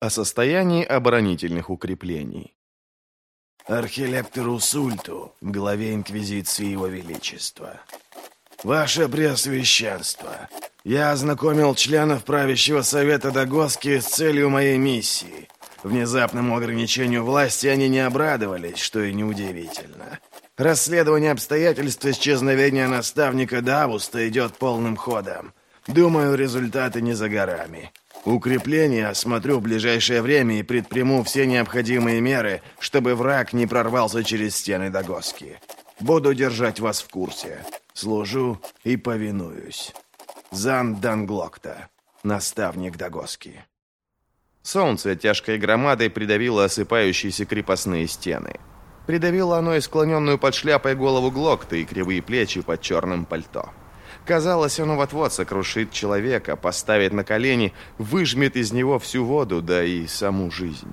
о состоянии оборонительных укреплений. Архилектору Сульту, главе Инквизиции Его Величества. Ваше Преосвященство, я ознакомил членов правящего совета Дагоски с целью моей миссии. Внезапному ограничению власти они не обрадовались, что и неудивительно. Расследование обстоятельств исчезновения наставника Давуста идет полным ходом. Думаю, результаты не за горами. Укрепление осмотрю в ближайшее время и предприму все необходимые меры, чтобы враг не прорвался через стены Дагоски. Буду держать вас в курсе. Служу и повинуюсь. Зан Данглокта, наставник Дагоски. Солнце тяжкой громадой придавило осыпающиеся крепостные стены. Придавило оно и склоненную под шляпой голову Глокта, и кривые плечи под черным пальто. Казалось, оно вот-вот сокрушит человека, поставит на колени, выжмет из него всю воду, да и саму жизнь.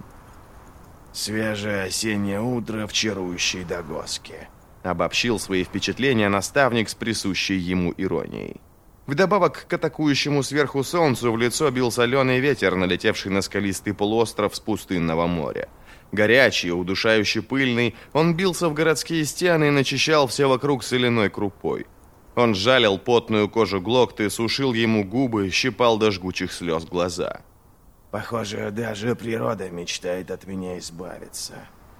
«Свежее осеннее утро в чарующей Дагоске», — обобщил свои впечатления наставник с присущей ему иронией. Вдобавок к атакующему сверху солнцу в лицо бил соленый ветер, налетевший на скалистый полуостров с пустынного моря. Горячий, удушающе пыльный, он бился в городские стены и начищал все вокруг соляной крупой. Он жалил потную кожу Глокты, сушил ему губы, щипал до жгучих слез глаза. «Похоже, даже природа мечтает от меня избавиться».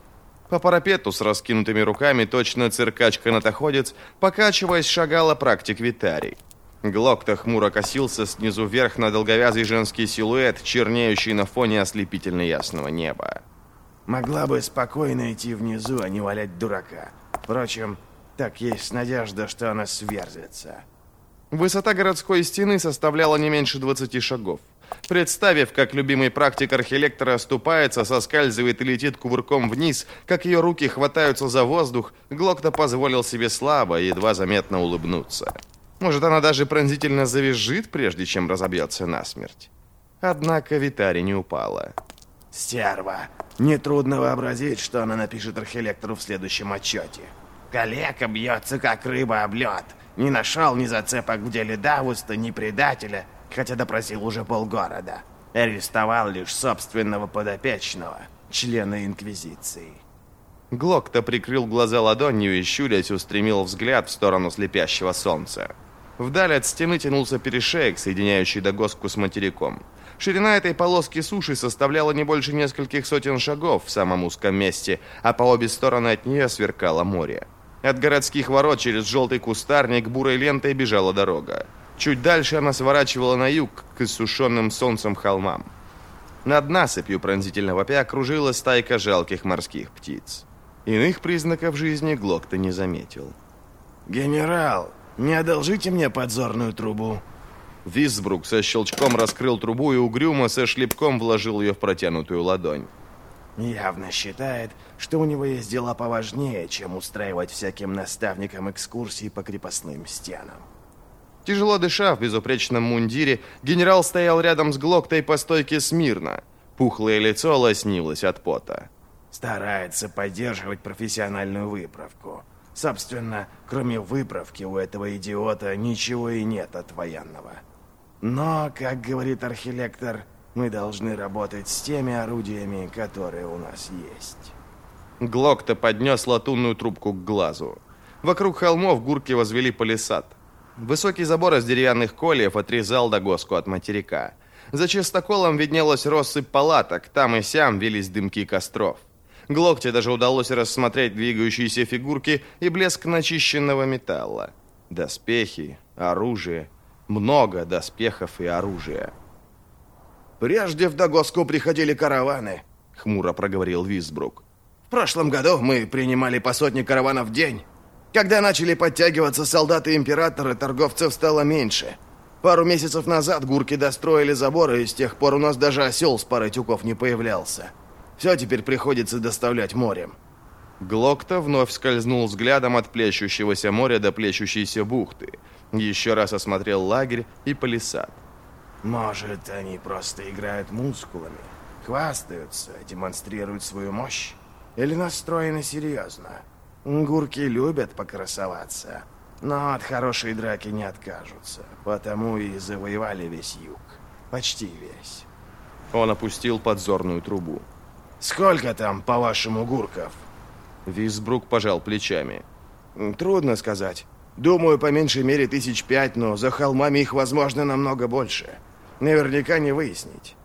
По парапету с раскинутыми руками, точно циркач-канатоходец, покачиваясь, шагала практик Витарий. Глокта хмуро косился снизу вверх на долговязый женский силуэт, чернеющий на фоне ослепительно ясного неба. «Могла бы спокойно идти внизу, а не валять дурака. Впрочем, так есть надежда, что она сверзится». Высота городской стены составляла не меньше 20 шагов. Представив, как любимый практик архилектора оступается, соскальзывает и летит кувырком вниз, как ее руки хватаются за воздух, Глокта позволил себе слабо, едва заметно улыбнуться. Может, она даже пронзительно завизжит, прежде чем разобьется насмерть. Однако Витари не упала. «Стерва! Нетрудно вообразить, что она напишет архилектору в следующем отчете. Калека бьется, как рыба об лед. Не нашел ни зацепок в деле Давуста, ни предателя, хотя допросил уже полгорода. Арестовал лишь собственного подопечного, члена Инквизиции». Глокта прикрыл глаза ладонью и, щурясь, устремил взгляд в сторону слепящего солнца. Вдаль от стены тянулся перешеек, соединяющий Дагоску с материком. Ширина этой полоски суши составляла не больше нескольких сотен шагов в самом узком месте, а по обе стороны от нее сверкало море. От городских ворот через желтый кустарник бурой лентой бежала дорога. Чуть дальше она сворачивала на юг, к иссушенным солнцем холмам. Над насыпью пронзительно вопя кружила стайка жалких морских птиц. Иных признаков жизни Глокта не заметил. «Генерал, не одолжите мне подзорную трубу?» Висбрук со щелчком раскрыл трубу и угрюмо со шлепком вложил ее в протянутую ладонь. Явно считает, что у него есть дела поважнее, чем устраивать всяким наставникам экскурсии по крепостным стенам. Тяжело дыша в безупречном мундире, генерал стоял рядом с Глоктой по стойке смирно. Пухлое лицо лоснилось от пота. Старается поддерживать профессиональную выправку. Собственно, кроме выправки у этого идиота ничего и нет от военного. Но, как говорит архилектор, мы должны работать с теми орудиями, которые у нас есть. Глокта поднес латунную трубку к глазу. Вокруг холмов гурки возвели палисад. Высокий забор из деревянных кольев отрезал Дагоску от материка. За частоколом виднелась россыпь палаток, там и сям вились дымки костров. Глокте даже удалось рассмотреть двигающиеся фигурки и блеск начищенного металла. Доспехи, оружие. Много доспехов и оружия. «Прежде в Дагоску приходили караваны», — хмуро проговорил Висбрук. «В прошлом году мы принимали по сотне караванов в день. Когда начали подтягиваться солдаты императора, торговцев стало меньше. Пару месяцев назад гурки достроили заборы, и с тех пор у нас даже осел с парой тюков не появлялся. Все теперь приходится доставлять морем». Глокта вновь скользнул взглядом от плещущегося моря до плещущейся бухты. Еще раз осмотрел лагерь и палисад. «Может, они просто играют мускулами, хвастаются, демонстрируют свою мощь? Или настроены серьезно? Гурки любят покрасоваться, но от хорошей драки не откажутся, потому и завоевали весь юг. Почти весь». Он опустил подзорную трубу. «Сколько там, по-вашему, гурков?» Висбрук пожал плечами. «Трудно сказать. Думаю, по меньшей мере 5,000, но за холмами их, возможно, намного больше. Наверняка не выяснить.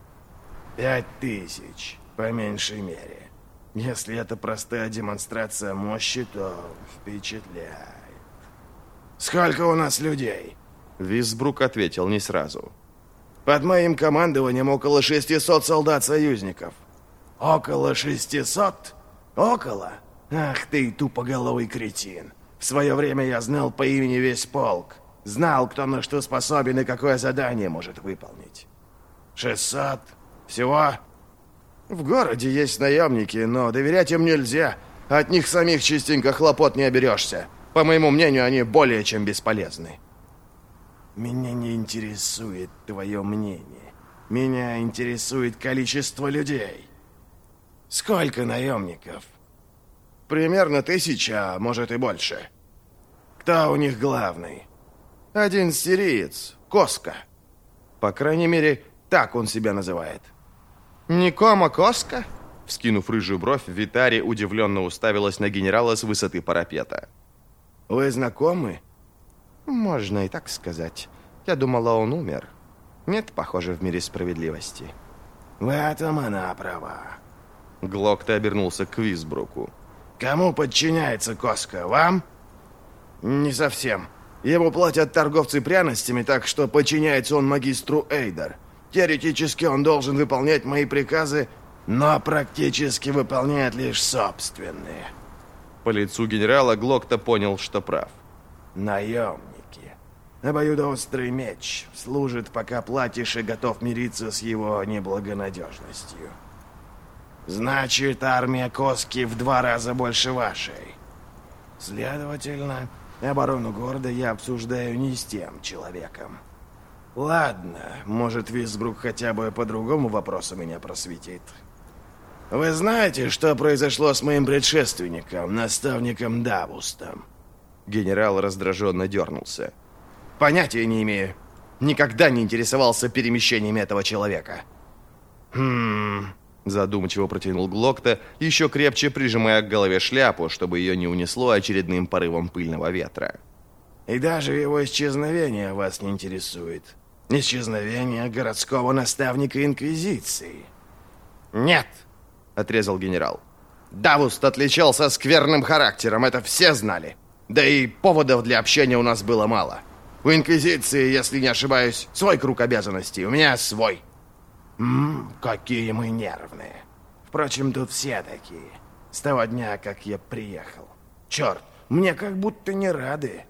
5,000, по меньшей мере. Если это простая демонстрация мощи, то впечатляет. Сколько у нас людей?» Висбрук ответил не сразу. «Под моим командованием около 600 солдат-союзников». «Около 600? Около? Ах ты, тупоголовый кретин. В свое время я знал по имени весь полк. Знал, кто на что способен и какое задание может выполнить. 600? Всего?» «В городе есть наемники, но доверять им нельзя. От них самих частенько хлопот не оберешься. По моему мнению, они более чем бесполезны». «Меня не интересует твое мнение. Меня интересует количество людей. Сколько наемников?» «Примерно 1000, а может и больше». «Кто у них главный?» «Один сириец, Коска. По крайней мере, так он себя называет». «Никома Коска?» Вскинув рыжую бровь, Витари удивленно уставилась на генерала с высоты парапета. «Вы знакомы?» «Можно и так сказать. Я думала, он умер. Нет, похоже, в мире справедливости». «В этом она права». Глокта обернулся к Висбруку. «Кому подчиняется Коска? Вам?» «Не совсем. Ему платят торговцы пряностями, так что подчиняется он магистру Эйдер. Теоретически он должен выполнять мои приказы, но практически выполняет лишь собственные». По лицу генерала Глокта понял, что прав. «Наемники. Обоюдоострый меч. Служит, пока платишь, и готов мириться с его неблагонадежностью. Значит, армия Коски в 2 раза больше вашей. Следовательно, оборону города я обсуждаю не с тем человеком. Ладно, может, Висбрук хотя бы по другому вопросу меня просветит. Вы знаете, что произошло с моим предшественником, наставником Давустом?» Генерал раздраженно дернулся. «Понятия не имею. Никогда не интересовался перемещениями этого человека». Задумчиво протянул Глокта, еще крепче прижимая к голове шляпу, чтобы ее не унесло очередным порывом пыльного ветра. «И даже его исчезновение вас не интересует. Исчезновение городского наставника Инквизиции». «Нет», — отрезал генерал. «Давуст отличался скверным характером, это все знали. Да и поводов для общения у нас было мало. У Инквизиции, если не ошибаюсь, свой круг обязанностей, у меня свой». Какие мы нервные. Впрочем, тут все такие. С того дня, как я приехал. Черт, мне как будто не рады.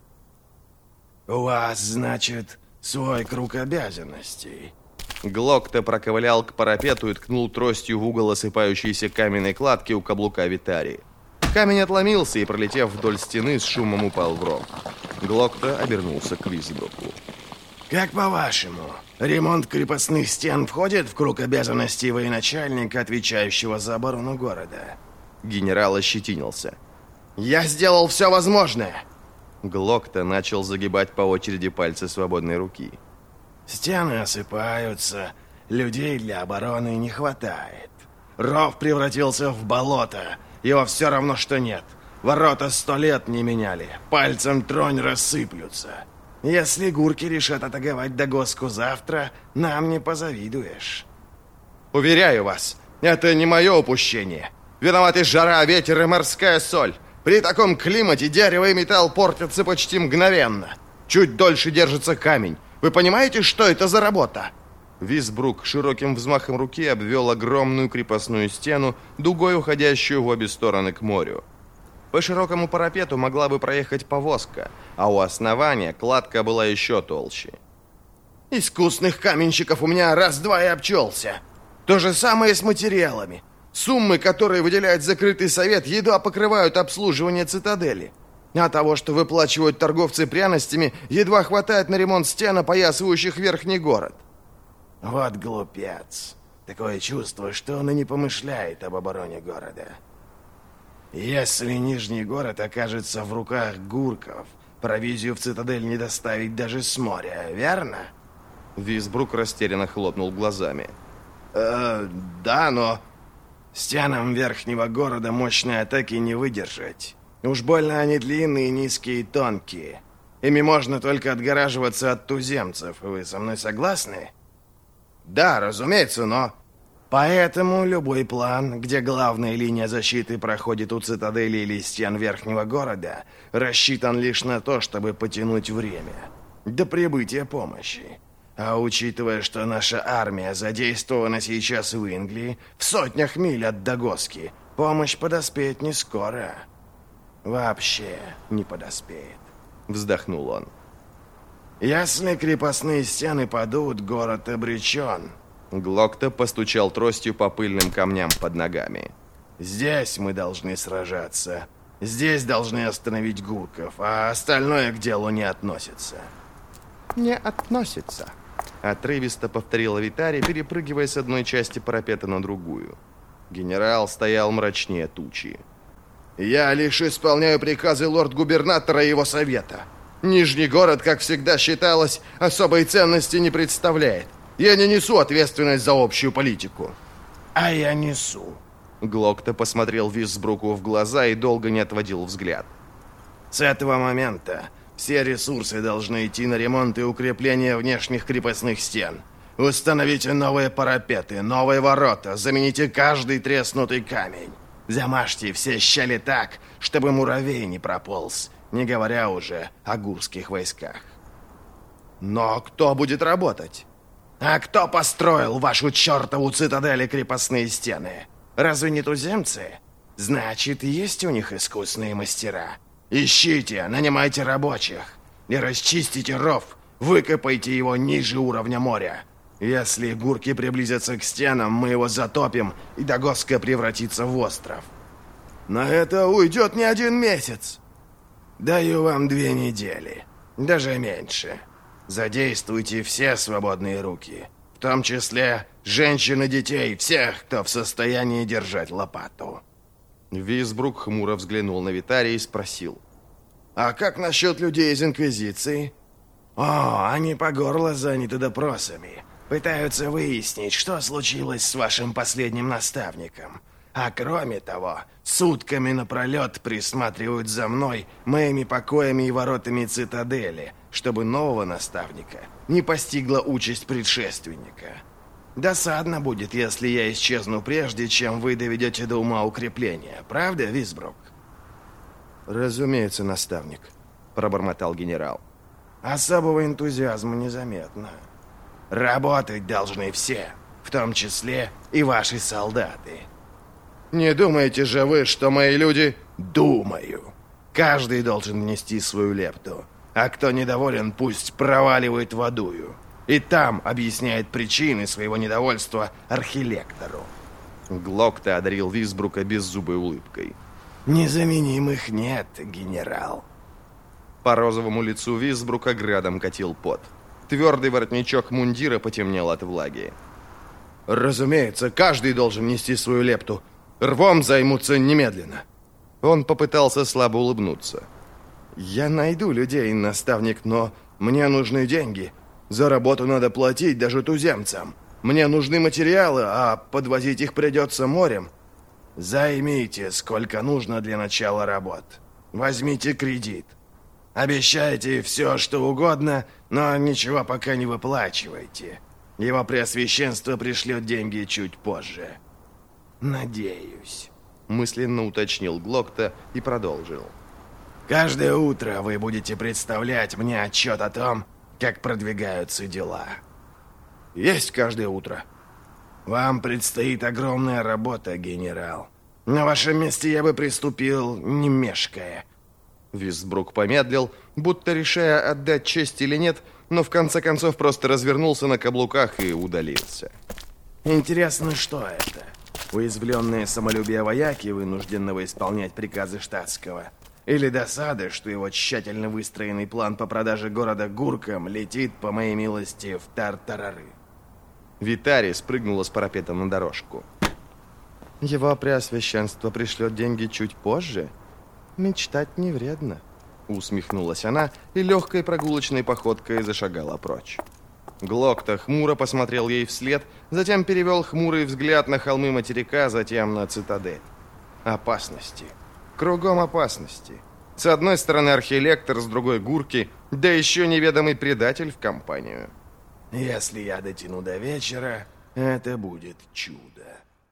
У вас, значит, свой круг обязанностей. Глокта проковылял к парапету и ткнул тростью в угол осыпающейся каменной кладки у каблука Витари. Камень отломился и, пролетев вдоль стены, с шумом упал в ров. Глокта обернулся к Висбруку. «Как по-вашему, ремонт крепостных стен входит в круг обязанностей военачальника, отвечающего за оборону города?» Генерал ощетинился. «Я сделал все возможное!» Глокта начал загибать по очереди пальцы свободной руки. «Стены осыпаются, людей для обороны не хватает. Ров превратился в болото, его все равно что нет. Ворота 100 лет не меняли, пальцем тронь, рассыплются. Если гурки решат атаковать Дагоску завтра, нам не позавидуешь». «Уверяю вас, это не мое упущение. Виноваты жара, ветер и морская соль. При таком климате дерево и металл портятся почти мгновенно. Чуть дольше держится камень. Вы понимаете, что это за работа?» Висбрук широким взмахом руки обвел огромную крепостную стену, дугой уходящую в обе стороны к морю. По широкому парапету могла бы проехать повозка, а у основания кладка была еще толще. «Искусных каменщиков у меня раз-два и обчелся. То же самое с материалами. Суммы, которые выделяет закрытый совет, едва покрывают обслуживание цитадели. А того, что выплачивают торговцы пряностями, едва хватает на ремонт стен, опоясывающих верхний город». «Вот глупец. Такое чувство, что он и не помышляет об обороне города. Если Нижний город окажется в руках гурков, провизию в цитадель не доставить даже с моря, верно?» Висбрук растерянно хлопнул глазами. Да, но... Стенам верхнего города мощной атаки не выдержать. Уж больно они длинные, низкие и тонкие. Ими можно только отгораживаться от туземцев. Вы со мной согласны? Да, разумеется, но... Поэтому любой план, где главная линия защиты проходит у цитадели или стен верхнего города, рассчитан лишь на то, чтобы потянуть время до прибытия помощи. А учитывая, что наша армия задействована сейчас в Инглии, в сотнях миль от Дагоски, помощь подоспеет не скоро. Вообще не подоспеет. Вздохнул он. Если крепостные стены падут, город обречен. Глокта постучал тростью по пыльным камням под ногами. Здесь мы должны сражаться. Здесь должны остановить гурков, а остальное к делу не относится. Не относится. Отрывисто повторила Витари, перепрыгивая с одной части парапета на другую. Генерал стоял мрачнее тучи. «Я лишь исполняю приказы лорд-губернатора и его совета. Нижний город, как всегда считалось, особой ценности не представляет. Я не несу ответственность за общую политику». «А я несу». Глокта посмотрел Висбруку в глаза и долго не отводил взгляд. «С этого момента все ресурсы должны идти на ремонт и укрепление внешних крепостных стен. Установите новые парапеты, новые ворота, замените каждый треснутый камень. Замажьте все щели так, чтобы муравей не прополз, не говоря уже о гурских войсках». «Но кто будет работать?» «А кто построил вашу чертову цитадель и крепостные стены? Разве не туземцы? Значит, есть у них искусные мастера. Ищите, нанимайте рабочих и расчистите ров, выкопайте его ниже уровня моря. Если гурки приблизятся к стенам, мы его затопим, и Дагоска превратится в остров. На это уйдет не 1 месяц. Даю вам 2 недели, даже меньше. Задействуйте все свободные руки, в том числе женщин и детей, всех, кто в состоянии держать лопату». Висбрук хмуро взглянул на Витари и спросил. «А как насчет людей из Инквизиции?» «О, они по горло заняты допросами. Пытаются выяснить, что случилось с вашим последним наставником. А кроме того, сутками напролет присматривают за мной, моими покоями и воротами цитадели, чтобы нового наставника не постигла участь предшественника. Досадно будет, если я исчезну прежде, чем вы доведете до ума укрепления. Правда, Висбрук?» «Разумеется, наставник», — пробормотал генерал. «Особого энтузиазма незаметно. Работать должны все, в том числе и ваши солдаты. Не думаете же вы, что мои люди...» «Думаю. Каждый должен внести свою лепту. А кто недоволен, пусть проваливает в адую. И там объясняет причины своего недовольства архилектору». Глокта одарил Висбрука беззубой улыбкой. «Незаменимых нет, генерал». По розовому лицу Висбрука градом катил пот. Твердый воротничок мундира потемнел от влаги. «Разумеется, каждый должен нести свою лепту. Рвом займутся немедленно». Он попытался слабо улыбнуться. «Я найду людей, наставник, но мне нужны деньги. За работу надо платить даже туземцам. Мне нужны материалы, а подвозить их придется морем. Займите, сколько нужно для начала работ. Возьмите кредит. Обещайте все, что угодно, но ничего пока не выплачивайте. Его Преосвященство пришлет деньги чуть позже. Надеюсь», — мысленно уточнил Глокта и продолжил. «Каждое утро вы будете представлять мне отчет о том, как продвигаются дела». «Есть каждое утро». «Вам предстоит огромная работа, генерал. На вашем месте я бы приступил, не мешкая». Висбрук помедлил, будто решая, отдать честь или нет, но в конце концов просто развернулся на каблуках и удалился. «Интересно, что это? Уязвленное самолюбие вояки, вынужденного исполнять приказы штатского? Или досада, что его тщательно выстроенный план по продаже города гуркам летит, по моей милости, в тартарары?» Витари спрыгнула с парапета на дорожку. «Его Преосвященство пришлет деньги чуть позже? Мечтать не вредно», — усмехнулась она и легкой прогулочной походкой зашагала прочь. Глокта хмуро посмотрел ей вслед, затем перевел хмурый взгляд на холмы материка, затем на цитадель. Опасности. Кругом опасности. С одной стороны архилектор, с другой Гурки, да еще неведомый предатель в компанию. Если я дотяну до вечера, это будет чудо.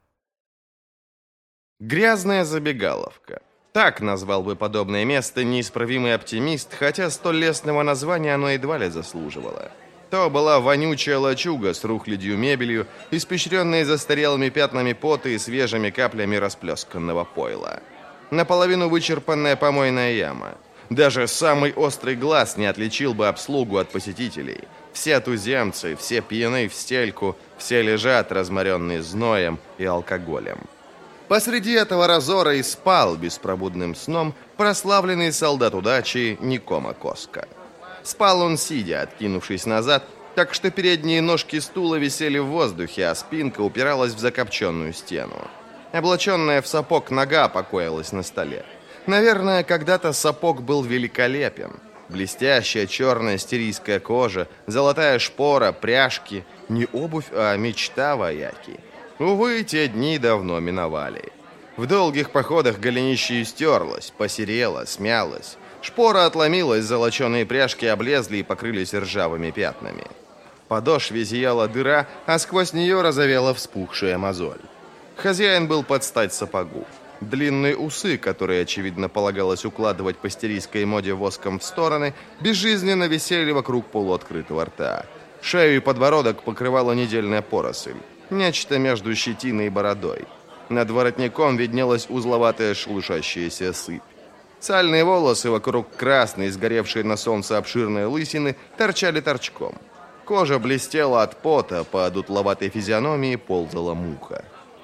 Грязная забегаловка. Так назвал бы подобное место неисправимый оптимист, хотя столь лестного названия оно едва ли заслуживало. То была вонючая лачуга с рухлядью мебелью, испещренной застарелыми пятнами пота и свежими каплями расплесканного пойла. Наполовину вычерпанная помойная яма. Даже самый острый глаз не отличил бы обслугу от посетителей. Все туземцы, все пьяны в стельку, все лежат, разморенные зноем и алкоголем. Посреди этого разора и спал беспробудным сном прославленный солдат удачи Никома Коска. Спал он сидя, откинувшись назад, так что передние ножки стула висели в воздухе, а спинка упиралась в закопченную стену. Облаченная в сапог нога покоилась на столе. Наверное, когда-то сапог был великолепен. Блестящая черная стерийская кожа, золотая шпора, пряжки. Не обувь, а мечта вояки. Увы, те дни давно миновали. В долгих походах голенище истерлось, посерело, смялось. Шпора отломилась, золоченые пряжки облезли и покрылись ржавыми пятнами. В подошве зияла дыра, а сквозь нее разовела вспухшая мозоль. Хозяин был под стать сапогу. Длинные усы, которые, очевидно, полагалось укладывать по стерийской моде воском в стороны, безжизненно висели вокруг полуоткрытого рта. Шею и подбородок покрывала недельная поросль. Нечто между щетиной и бородой. Над воротником виднелась узловатая шелушащаяся сыпь. Сальные волосы вокруг красной, сгоревшей на солнце обширной лысины, торчали торчком. Кожа блестела от пота, по дутловатой физиономии ползала муха.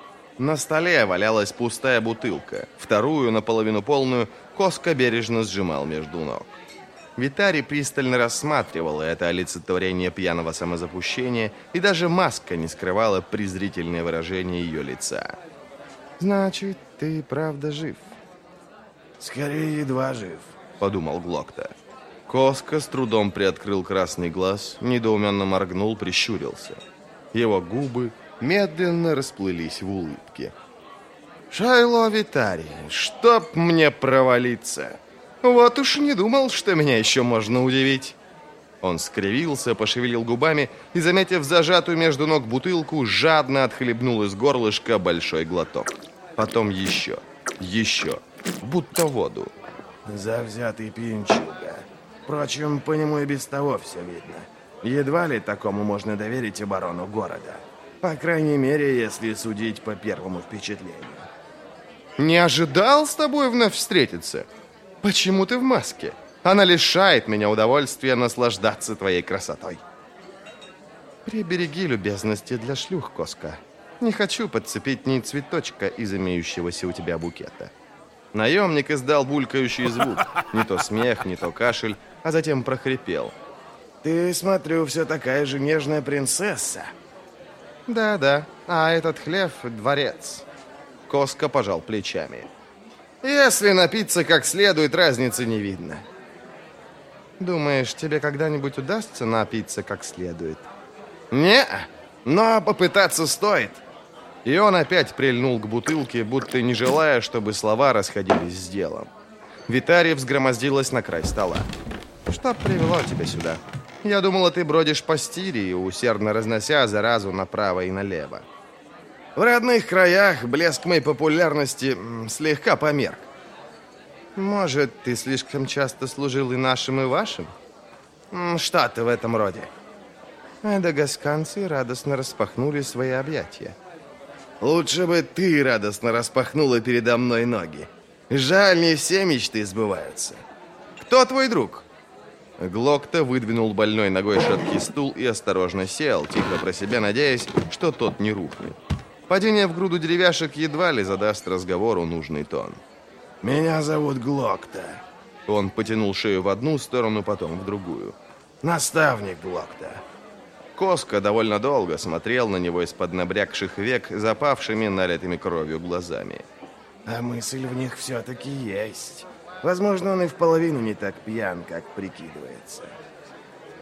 На столе валялась пустая бутылка. Вторую, наполовину полную, Коска бережно сжимал между ног. Витари пристально рассматривала это олицетворение пьяного самозапущения, и даже маска не скрывала презрительное выражение ее лица. «Значит, ты правда жив?» «Скорее, едва жив», — подумал Глокта. Коска с трудом приоткрыл красный глаз, недоуменно моргнул, прищурился. Его губы медленно расплылись в улыбке. «Шайло Витари, чтоб мне провалиться! Вот уж не думал, что меня еще можно удивить!» Он скривился, пошевелил губами и, заметив зажатую между ног бутылку, жадно отхлебнул из горлышка большой глоток. Потом еще, будто воду. Завзятый пьянчуга. Впрочем, по нему и без того все видно. Едва ли такому можно доверить оборону города. По крайней мере, если судить по первому впечатлению. «Не ожидал с тобой вновь встретиться? Почему ты в маске? Она лишает меня удовольствия наслаждаться твоей красотой». «Прибереги любезности для шлюх, Коска. Не хочу подцепить ни цветочка из имеющегося у тебя букета». Наемник издал булькающий звук. Не то смех, не то кашель, а затем прохрипел. «Ты, смотрю, все такая же нежная принцесса». «Да, а этот хлев — дворец». Коска пожал плечами. «Если напиться как следует, разницы не видно». «Думаешь, тебе когда-нибудь удастся напиться как следует?» «Не-а, но попытаться стоит». И он опять прильнул к бутылке, будто не желая, чтобы слова расходились с делом. Витари взгромоздилась на край стола. «Что привело тебя сюда? Я думала, ты бродишь по Стирии, усердно разнося заразу направо и налево». «В родных краях блеск моей популярности слегка померк». «Может, ты слишком часто служил и нашим, и вашим?» «Что-то в этом роде». Эдагасканцы радостно распахнули свои объятия. «Лучше бы ты радостно распахнула передо мной ноги. Жаль, не все мечты сбываются. Кто твой друг?» Глокта выдвинул больной ногой шаткий стул и осторожно сел, тихо про себя надеясь, что тот не рухнет. Падение в груду деревяшек едва ли задаст разговору нужный тон. «Меня зовут Глокта». Он потянул шею в одну сторону, потом в другую. «Наставник Глокта». Коска довольно долго смотрел на него из-под набрякших век, запавшими, налитыми кровью глазами. А мысль в них все-таки есть. Возможно, он и в половину не так пьян, как прикидывается.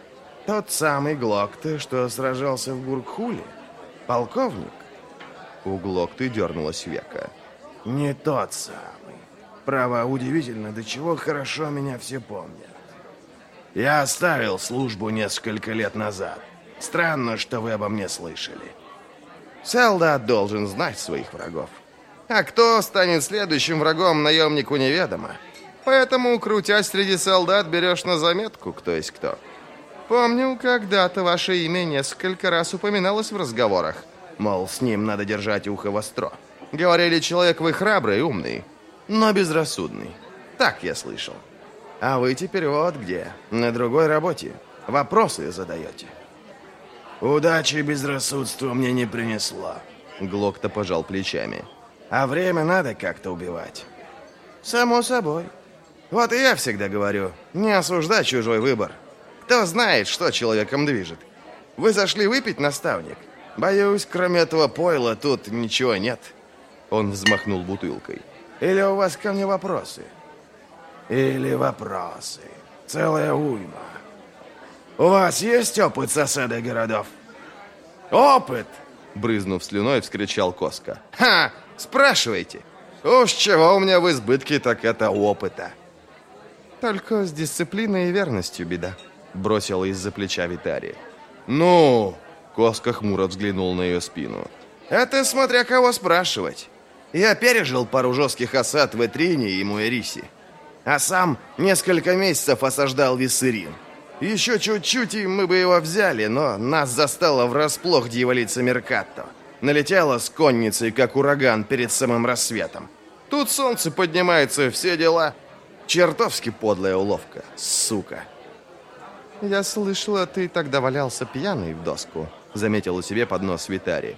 Тот самый Глокта, что сражался в Гуркхуле? Полковник? У Глокты дернулась века. Не тот самый. Право, удивительно, до чего хорошо меня все помнят. Я оставил службу несколько лет назад. Странно, что вы обо мне слышали. Солдат должен знать своих врагов. А кто станет следующим врагом, наемнику неведомо. Поэтому, крутясь среди солдат, берешь на заметку, кто есть кто. Помню, когда-то ваше имя несколько раз упоминалось в разговорах. Мол, с ним надо держать ухо востро. Говорили, человек вы храбрый и умный, но безрассудный. Так я слышал. А вы теперь вот где, на другой работе. Вопросы задаете. Удачи и безрассудство мне не принесло. Глокта пожал плечами. А время надо как-то убивать. Само собой. Вот и я всегда говорю, не осуждай чужой выбор. Кто знает, что человеком движет. Вы зашли выпить, наставник? Боюсь, кроме этого пойла тут ничего нет. Он взмахнул бутылкой. Или у вас ко мне вопросы? Или вопросы. Целая уйма. У вас есть опыт с осадой городов? Опыт! Брызнув слюной, вскричал Коска. Ха! Спрашивайте. Уж чего у меня в избытке, так это опыта. Только с дисциплиной и верностью беда. Бросила из-за плеча Витари. Ну, Коска хмуро взглянул на ее спину. Это смотря кого спрашивать. Я пережил пару жестких осад в Этрине и Муэрисе. А сам несколько месяцев осаждал Виссерин. Еще чуть-чуть, и мы бы его взяли, но нас застала врасплох дьяволица Меркатто. Налетела с конницей, как ураган, перед самым рассветом. Тут солнце поднимается, все дела. Чертовски подлая уловка, сука. Я слышала, ты тогда валялся пьяный в доску, заметила себе под нос Витари.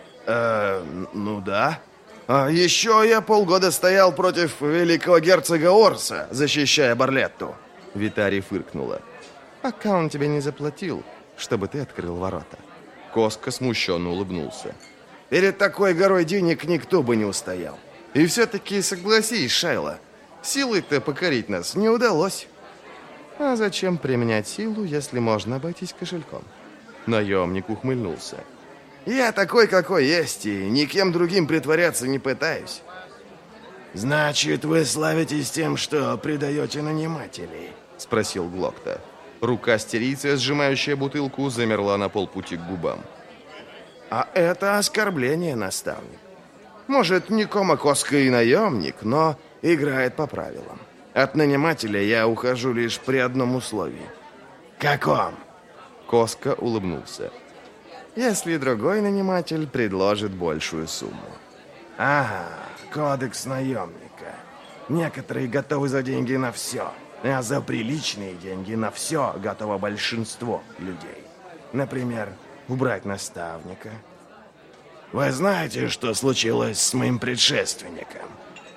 Ну да. А еще я полгода стоял против великого герцога Орса, защищая Барлетту. Витари фыркнула. Пока он тебе не заплатил, чтобы ты открыл ворота. Коска смущенно улыбнулся. Перед такой горой денег никто бы не устоял. И все-таки согласись, Шайла, силой-то покорить нас не удалось. А зачем применять силу, если можно обойтись кошельком? Наемник ухмыльнулся. Я такой, какой есть, и никем другим притворяться не пытаюсь. Значит, вы славитесь тем, что предаете нанимателей? Спросил Глокта. Рука стерийца, сжимающая бутылку, замерла на полпути к губам. А это оскорбление, наставник. Может, Никома Коска и наемник, но играет по правилам. От нанимателя я ухожу лишь при одном условии. Каком? Коска улыбнулся. Если другой наниматель предложит большую сумму. Ага, кодекс наемника. Некоторые готовы за деньги на все, а за приличные деньги на все готово большинство людей. Например, убрать наставника. Вы знаете, что случилось с моим предшественником?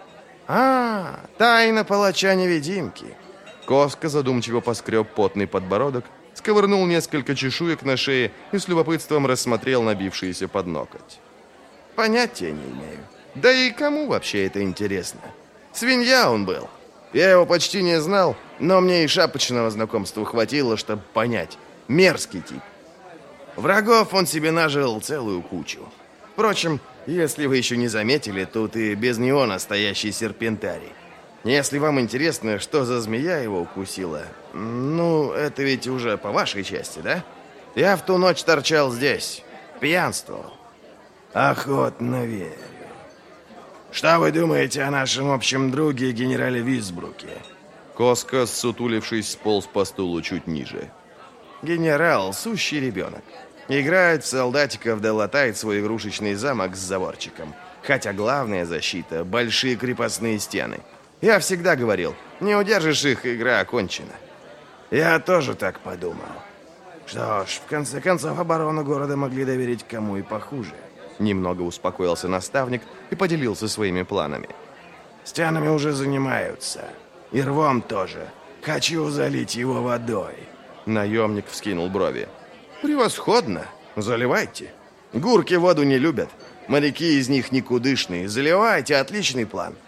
Тайна палача-невидимки. Коска задумчиво поскреб потный подбородок, сковырнул несколько чешуек на шее и с любопытством рассмотрел набившиеся под ноготь. Понятия не имею. Да и кому вообще это интересно? Свинья он был. Я его почти не знал, но мне и шапочного знакомства хватило, чтобы понять. Мерзкий тип. Врагов он себе нажил целую кучу. Впрочем, если вы еще не заметили, тут и без него настоящий серпентарий. Если вам интересно, что за змея его укусила, ну, это ведь уже по вашей части, да? Я в ту ночь торчал здесь, пьянствовал. Охотно верю. Что вы думаете о нашем общем друге генерале Висбруке? Коска, ссутулившись, сполз по стулу чуть ниже. Генерал — сущий ребенок. Играет в солдатиков да латает свой игрушечный замок с заворчиком. Хотя главная защита — большие крепостные стены. Я всегда говорил, не удержишь их, игра окончена. Я тоже так подумал. Что ж, в конце концов, оборону города могли доверить кому и похуже. Немного успокоился наставник и поделился своими планами. Стенами уже занимаются. И рвом тоже. Хочу залить его водой. Наемник вскинул брови. Превосходно. Заливайте. Гурки воду не любят. Моряки из них никудышные. Заливайте, отличный план.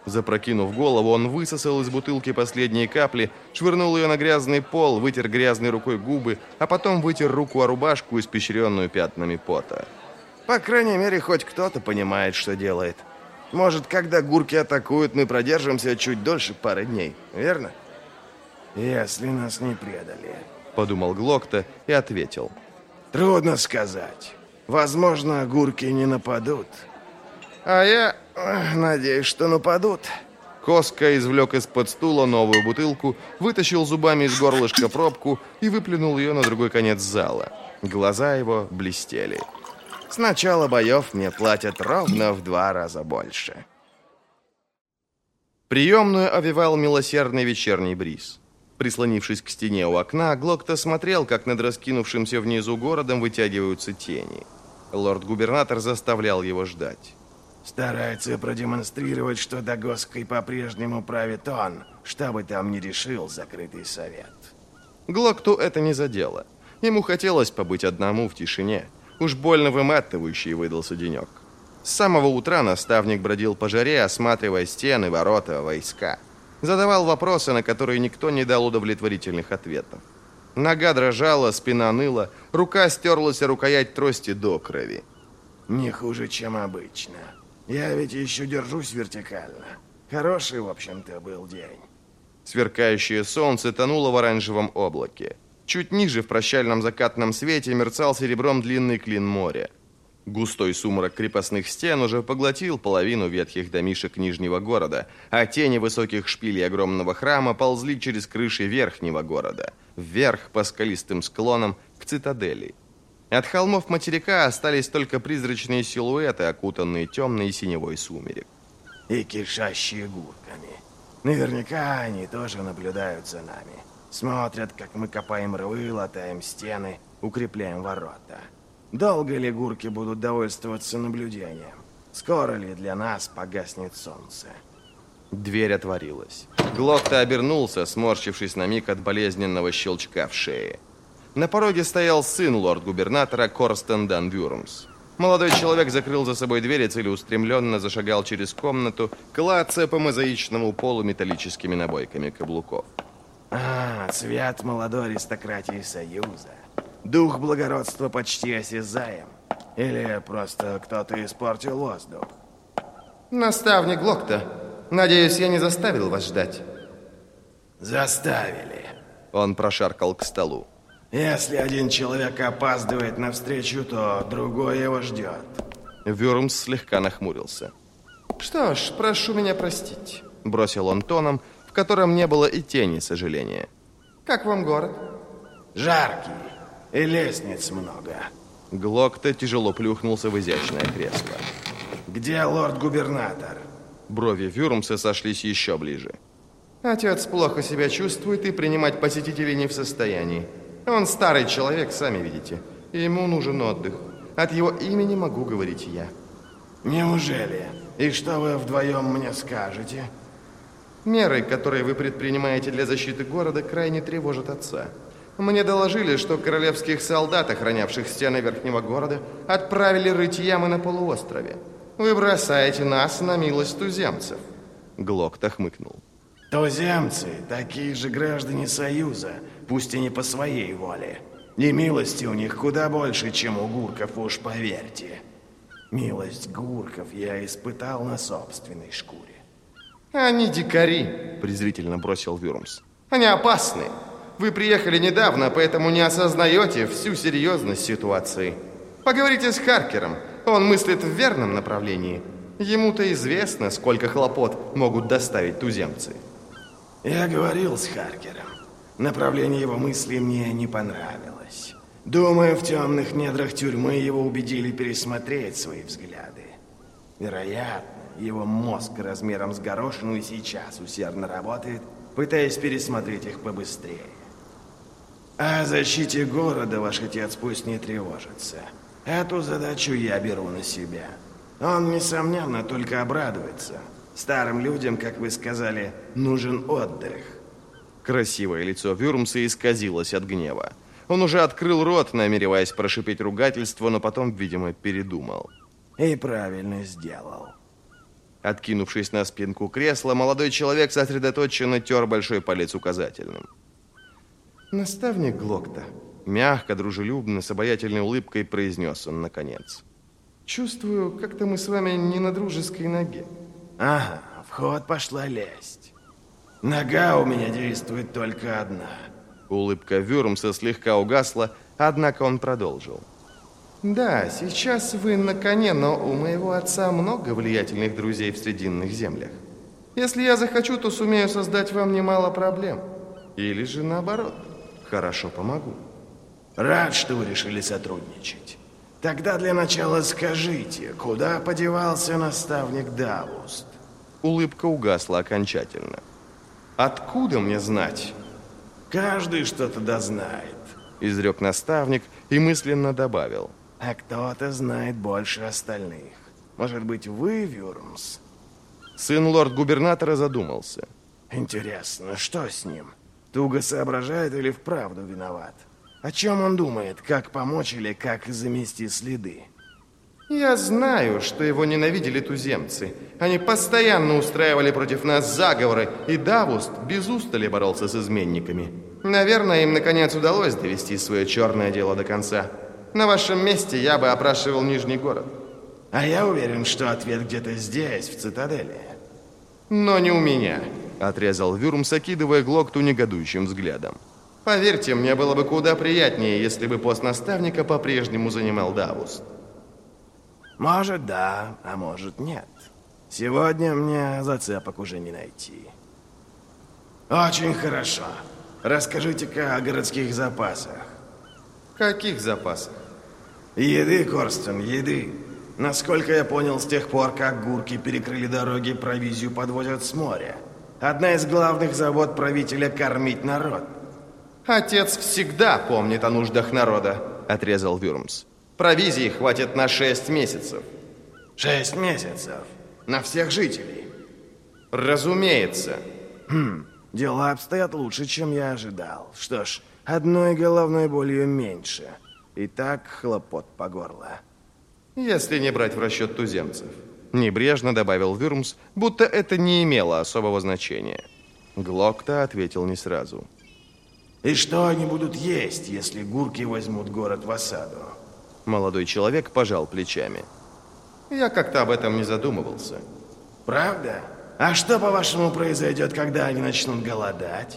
Запрокинув голову, он высосал из бутылки последние капли, швырнул ее на грязный пол, вытер грязной рукой губы, а потом вытер руку о рубашку, испещренную пятнами пота. По крайней мере, хоть кто-то понимает, что делает. Может, когда гурки атакуют, мы продержимся чуть дольше пары дней, верно? Если нас не предали, подумал Глокта и ответил. Трудно сказать. Возможно, гурки не нападут. А я надеюсь, что нападут. Коска извлек из-под стула новую бутылку, вытащил зубами из горлышка пробку и выплюнул ее на другой конец зала. Глаза его блестели. С начала боев мне платят ровно в 2 раза больше. Приемную овевал милосердный вечерний бриз. Прислонившись к стене у окна, Глокта смотрел, как над раскинувшимся внизу городом вытягиваются тени. Лорд-губернатор заставлял его ждать. Старается продемонстрировать, что Дагоской по-прежнему правит он, что бы там ни решил закрытый совет. Глокту это не задело. Ему хотелось побыть одному в тишине. Уж больно выматывающий выдался денек. С самого утра наставник бродил по жаре, осматривая стены, ворота, войска. Задавал вопросы, на которые никто не дал удовлетворительных ответов. Нога дрожала, спина ныла, рука стерлась о рукоять трости до крови. Не хуже, чем обычно. Я ведь еще держусь вертикально. Хороший, в общем-то, был день. Сверкающее солнце тонуло в оранжевом облаке. Чуть ниже, в прощальном закатном свете, мерцал серебром длинный клин моря. Густой сумрак крепостных стен уже поглотил половину ветхих домишек Нижнего города, а тени высоких шпилей огромного храма ползли через крыши Верхнего города, вверх по скалистым склонам к цитадели. От холмов материка остались только призрачные силуэты, окутанные темной синевой сумерек. И кишащие гурками. Наверняка они тоже наблюдают за нами. Смотрят, как мы копаем рвы, латаем стены, укрепляем ворота. Долго ли гурки будут довольствоваться наблюдением? Скоро ли для нас погаснет солнце? Дверь отворилась. Глокта обернулся, сморщившись на миг от болезненного щелчка в шее. На пороге стоял сын лорд-губернатора Корстен дан Вюрмс. Молодой человек закрыл за собой дверь и целеустремленно зашагал через комнату, клацая по мозаичному полу металлическими набойками каблуков. Цвет молодой аристократии Союза. Дух благородства почти осязаем. Или просто кто-то испортил воздух. Наставник Глокта, надеюсь, я не заставил вас ждать. Заставили. Он прошаркал к столу. Если один человек опаздывает навстречу, то другой его ждет. Вюрмс слегка нахмурился. Что ж, прошу меня простить, бросил он тоном, в котором не было и тени сожаления. Как вам город? Жаркий, и лестниц много. Глокта тяжело плюхнулся в изящное кресло. Где лорд-губернатор? Брови Вюрмса сошлись еще ближе. Отец плохо себя чувствует и принимать посетителей не в состоянии. Он старый человек, сами видите. И ему нужен отдых. От его имени могу говорить я. Неужели? И что вы вдвоем мне скажете? Меры, которые вы предпринимаете для защиты города, крайне тревожат отца. Мне доложили, что королевских солдат, охранявших стены Верхнего города, отправили рыть ямы на полуострове. Вы бросаете нас на милость туземцев. Глокта хмыкнул. Туземцы – такие же граждане Союза, пусть и не по своей воле. И милости у них куда больше, чем у гурков, уж поверьте. Милость гурков я испытал на собственной шкуре. Они дикари, презрительно бросил Вюрмс. Они опасны. Вы приехали недавно, поэтому не осознаете всю серьезность ситуации. Поговорите с Харкером. Он мыслит в верном направлении. Ему-то известно, сколько хлопот могут доставить туземцы. Я говорил с Харкером. Направление его мыслей мне не понравилось. Думаю, в темных недрах тюрьмы его убедили пересмотреть свои взгляды. Вероятно, его мозг размером с горошину и сейчас усердно работает, пытаясь пересмотреть их побыстрее. О защите города ваш отец пусть не тревожится. Эту задачу я беру на себя. Он, несомненно, только обрадуется. Старым людям, как вы сказали, нужен отдых. Красивое лицо Вюрмса исказилось от гнева. Он уже открыл рот, намереваясь прошипеть ругательство, но потом, видимо, передумал. И правильно сделал. Откинувшись на спинку кресла, молодой человек сосредоточенно тер большой палец указательным. «Наставник Глокта», — мягко, дружелюбно, с обаятельной улыбкой произнес он наконец. «Чувствую, как-то мы с вами не на дружеской ноге». Ага, в ход пошла лесть. Нога у меня действует только одна. Улыбка Вюрмса слегка угасла, однако он продолжил. «Да, сейчас вы на коне, но у моего отца много влиятельных друзей в Срединных землях. Если я захочу, то сумею создать вам немало проблем. Или же наоборот, хорошо помогу». Рад, что вы решили сотрудничать. Тогда для начала скажите, куда подевался наставник Давуст? Улыбка угасла окончательно. «Откуда мне знать?» Каждый что-то дознает. Изрек наставник и мысленно добавил. А кто-то знает больше остальных. Может быть, вы, Вюрмс? Сын лорд-губернатора задумался. Интересно, что с ним? Туго соображает или вправду виноват? О чем он думает? Как помочь или как замести следы? Я знаю, что его ненавидели туземцы. Они постоянно устраивали против нас заговоры, и Давуст без устали боролся с изменниками. Наверное, им наконец удалось довести свое черное дело до конца. На вашем месте я бы опрашивал Нижний город. А я уверен, что ответ где-то здесь, в цитадели. Но не у меня, отрезал Вюрмс, окидывая Глокту негодующим взглядом. Поверьте, мне было бы куда приятнее, если бы пост наставника по-прежнему занимал Давуст. Может, да, а может, нет. Сегодня мне зацепок уже не найти. Очень хорошо. Расскажите-ка о городских запасах. Каких запасах? Еды, Корстен, еды. Насколько я понял, с тех пор, как гурки перекрыли дороги, провизию подвозят с моря. Одна из главных забот правителя — кормить народ. Отец всегда помнит о нуждах народа, отрезал Вюрмс. Провизии хватит на 6 месяцев. 6 месяцев? На всех жителей? Разумеется. Дела обстоят лучше, чем я ожидал. Что ж, одной головной болью меньше. И так хлопот по горло. Если не брать в расчет туземцев. Небрежно добавил Вюрмс, будто это не имело особого значения. Глокта ответил не сразу. И что они будут есть, если гурки возьмут город в осаду? Молодой человек пожал плечами. Я как-то об этом не задумывался. Правда? А что, по-вашему, произойдет, когда они начнут голодать?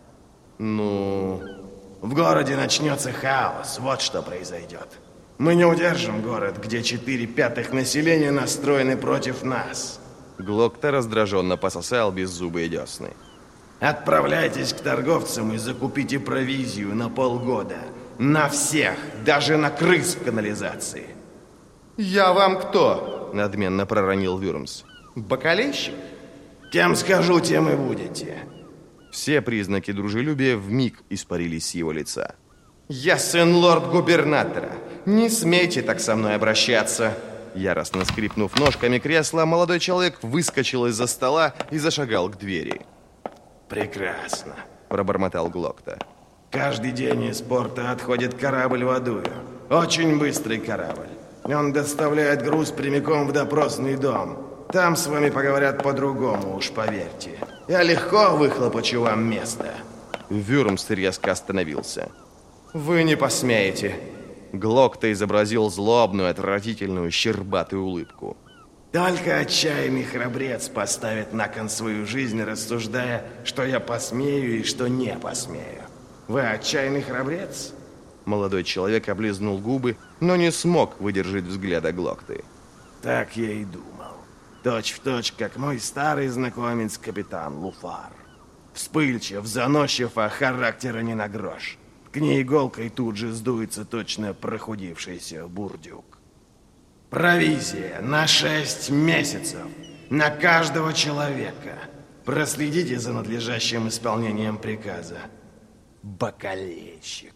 Ну... В городе начнется хаос, вот что произойдет. Мы не удержим город, где 4/5 населения настроены против нас. Глокта раздраженно пососал беззубые десны. Отправляйтесь к торговцам и закупите провизию на полгода. На всех, даже на крыс в канализации. «Я вам кто?» – надменно проронил Вюрмс. «Бакалейщик?» «Кем скажу, тем и будете». Все признаки дружелюбия вмиг испарились с его лица. «Я сын лорд-губернатора. Не смейте так со мной обращаться!» Яростно скрипнув ножками кресла, молодой человек выскочил из-за стола и зашагал к двери. «Прекрасно», – пробормотал Глокта. «Каждый день из порта отходит корабль водою. Очень быстрый корабль. Он доставляет груз прямиком в допросный дом. Там с вами поговорят по-другому, уж поверьте. Я легко выхлопочу вам место». Вюрмс резко остановился. «Вы не посмеете!» Глокта изобразил злобную, отвратительную, щербатую улыбку. «Только отчаянный храбрец поставит на кон свою жизнь, рассуждая, что я посмею и что не посмею. Вы отчаянный храбрец?» Молодой человек облизнул губы, но не смог выдержать взгляда Глокты. «Так я и думал. Точь-в-точь, как мой старый знакомец капитан Луфар. Вспыльчив, заносчив, а характера не на грош. Ткни иголкой, тут же сдуется точно прохудившийся бурдюк. Провизия на 6 месяцев. На каждого человека. Проследите за надлежащим исполнением приказа. Бакалейщик».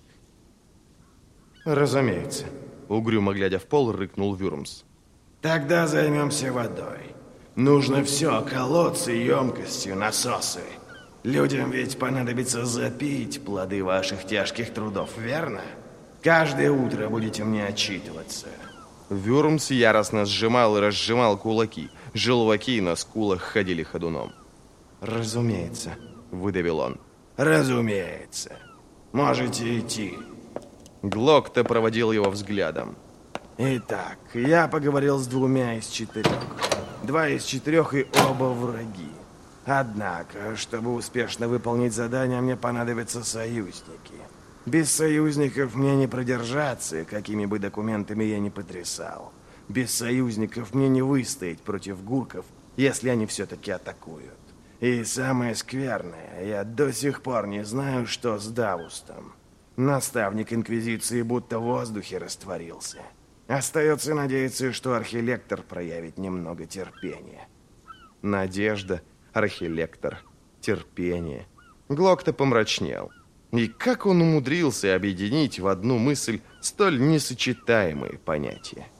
«Разумеется», — угрюмо глядя в пол, рыкнул Вюрмс. «Тогда займемся водой. Нужно все, колодцы, емкости, насосы. Людям ведь понадобится запить плоды ваших тяжких трудов, верно? Каждое утро будете мне отчитываться». Вюрмс яростно сжимал и разжимал кулаки. Желваки на скулах ходили ходуном. «Разумеется», — выдавил он. «Разумеется. Можете идти». Глокта проводил его взглядом. Итак, я поговорил с 2 из 4. 2 из 4 и оба враги. Однако, чтобы успешно выполнить задание, мне понадобятся союзники. Без союзников мне не продержаться, какими бы документами я ни потрясал. Без союзников мне не выстоять против гурков, если они все-таки атакуют. И самое скверное, я до сих пор не знаю, что с Давустом. Наставник Инквизиции будто в воздухе растворился. Остается надеяться, что Архилектор проявит немного терпения. Надежда, Архилектор, терпение. Глокта помрачнел. И как он умудрился объединить в одну мысль столь несочетаемые понятия?